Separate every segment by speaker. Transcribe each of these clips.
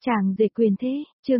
Speaker 1: Chàng rể quyền thế, chương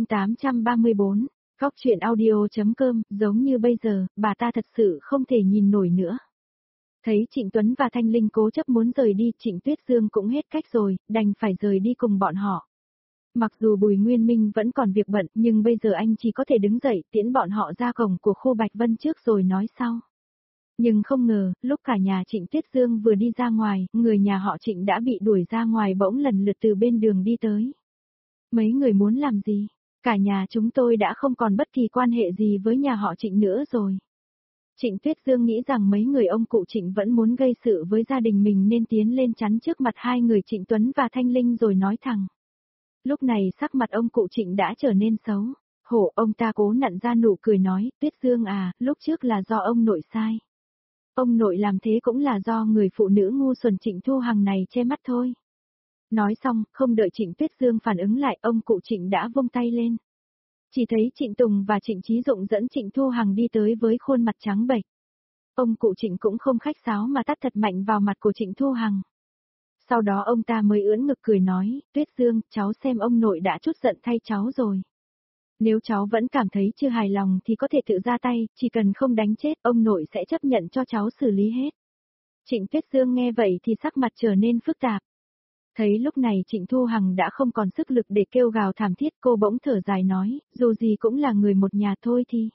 Speaker 1: 834, góc chuyện audio.com, giống như bây giờ, bà ta thật sự không thể nhìn nổi nữa. Thấy Trịnh Tuấn và Thanh Linh cố chấp muốn rời đi, Trịnh Tuyết Dương cũng hết cách rồi, đành phải rời đi cùng bọn họ. Mặc dù Bùi Nguyên Minh vẫn còn việc bận, nhưng bây giờ anh chỉ có thể đứng dậy tiễn bọn họ ra cổng của khu Bạch Vân trước rồi nói sau. Nhưng không ngờ, lúc cả nhà Trịnh Tuyết Dương vừa đi ra ngoài, người nhà họ Trịnh đã bị đuổi ra ngoài bỗng lần lượt từ bên đường đi tới. Mấy người muốn làm gì? Cả nhà chúng tôi đã không còn bất kỳ quan hệ gì với nhà họ Trịnh nữa rồi. Trịnh Tuyết Dương nghĩ rằng mấy người ông cụ Trịnh vẫn muốn gây sự với gia đình mình nên tiến lên chắn trước mặt hai người Trịnh Tuấn và Thanh Linh rồi nói thẳng. Lúc này sắc mặt ông cụ Trịnh đã trở nên xấu. Hổ, ông ta cố nặn ra nụ cười nói, Tuyết Dương à, lúc trước là do ông nội sai. Ông nội làm thế cũng là do người phụ nữ ngu xuẩn Trịnh Thu Hằng này che mắt thôi. Nói xong, không đợi Trịnh Tuyết Dương phản ứng lại, ông cụ Trịnh đã vung tay lên. Chỉ thấy Trịnh Tùng và Trịnh Chí Dụng dẫn Trịnh Thu Hằng đi tới với khuôn mặt trắng bệch. Ông cụ Trịnh cũng không khách sáo mà tát thật mạnh vào mặt của Trịnh Thu Hằng. Sau đó ông ta mới ưỡn ngực cười nói, Tuyết Dương, cháu xem ông nội đã chút giận thay cháu rồi. Nếu cháu vẫn cảm thấy chưa hài lòng thì có thể tự ra tay, chỉ cần không đánh chết, ông nội sẽ chấp nhận cho cháu xử lý hết. Trịnh Tuyết Dương nghe vậy thì sắc mặt trở nên phức tạp. Thấy lúc này Trịnh Thu Hằng đã không còn sức lực để kêu gào thảm thiết, cô bỗng thở dài nói, dù gì cũng là người một nhà thôi thì.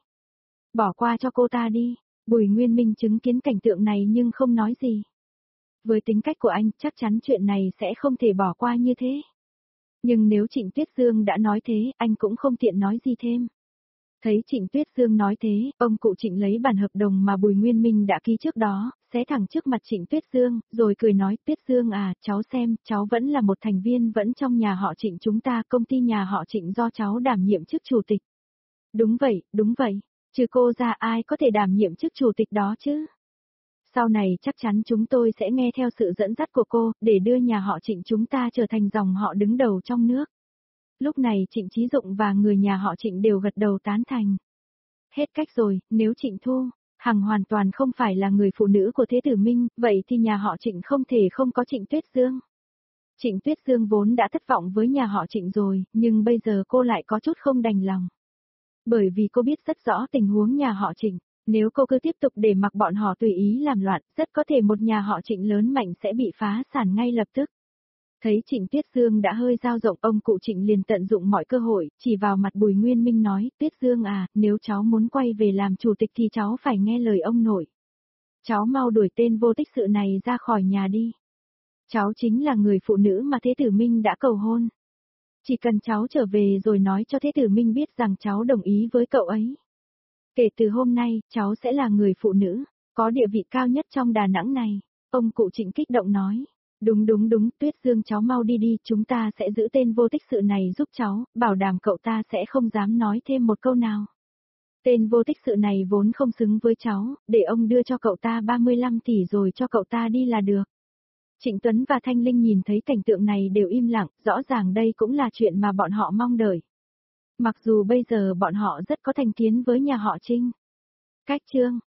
Speaker 1: Bỏ qua cho cô ta đi. Bùi Nguyên Minh chứng kiến cảnh tượng này nhưng không nói gì. Với tính cách của anh, chắc chắn chuyện này sẽ không thể bỏ qua như thế. Nhưng nếu Trịnh Tuyết Dương đã nói thế, anh cũng không tiện nói gì thêm. Thấy Trịnh Tuyết Dương nói thế, ông cụ Trịnh lấy bản hợp đồng mà Bùi Nguyên Minh đã ký trước đó, xé thẳng trước mặt Trịnh Tuyết Dương, rồi cười nói, Tuyết Dương à, cháu xem, cháu vẫn là một thành viên vẫn trong nhà họ Trịnh chúng ta, công ty nhà họ Trịnh do cháu đảm nhiệm chức chủ tịch. Đúng vậy, trừ cô ra ai có thể đảm nhiệm chức chủ tịch đó chứ? Sau này chắc chắn chúng tôi sẽ nghe theo sự dẫn dắt của cô, để đưa nhà họ Trịnh chúng ta trở thành dòng họ đứng đầu trong nước. Lúc này Trịnh Chí Dụng và người nhà họ Trịnh đều gật đầu tán thành. Hết cách rồi, nếu Trịnh Thu Hằng hoàn toàn không phải là người phụ nữ của Thế Tử Minh, vậy thì nhà họ Trịnh không thể không có Trịnh Tuyết Dương. Trịnh Tuyết Dương vốn đã thất vọng với nhà họ Trịnh rồi, nhưng bây giờ cô lại có chút không đành lòng. Bởi vì cô biết rất rõ tình huống nhà họ Trịnh, nếu cô cứ tiếp tục để mặc bọn họ tùy ý làm loạn, rất có thể một nhà họ Trịnh lớn mạnh sẽ bị phá sản ngay lập tức. Thấy Trịnh Tuyết Dương đã hơi dao rộng, ông cụ Trịnh liền tận dụng mọi cơ hội, chỉ vào mặt Bùi Nguyên Minh nói, Tuyết Dương à, nếu cháu muốn quay về làm chủ tịch thì cháu phải nghe lời ông nội. Cháu mau đuổi tên vô tích sự này ra khỏi nhà đi. Cháu chính là người phụ nữ mà Thế Tử Minh đã cầu hôn. Chỉ cần cháu trở về rồi nói cho Thế Tử Minh biết rằng cháu đồng ý với cậu ấy. Kể từ hôm nay, cháu sẽ là người phụ nữ, có địa vị cao nhất trong Đà Nẵng này. Ông cụ Trịnh kích động nói. Đúng, Tuyết Dương cháu mau đi đi, chúng ta sẽ giữ tên vô tích sự này giúp cháu, bảo đảm cậu ta sẽ không dám nói thêm một câu nào. Tên vô tích sự này vốn không xứng với cháu, để ông đưa cho cậu ta 35 tỷ rồi cho cậu ta đi là được. Trịnh Tuấn và Thanh Linh nhìn thấy cảnh tượng này đều im lặng, rõ ràng đây cũng là chuyện mà bọn họ mong đợi. Mặc dù bây giờ bọn họ rất có thành kiến với nhà họ Trinh. Cách chương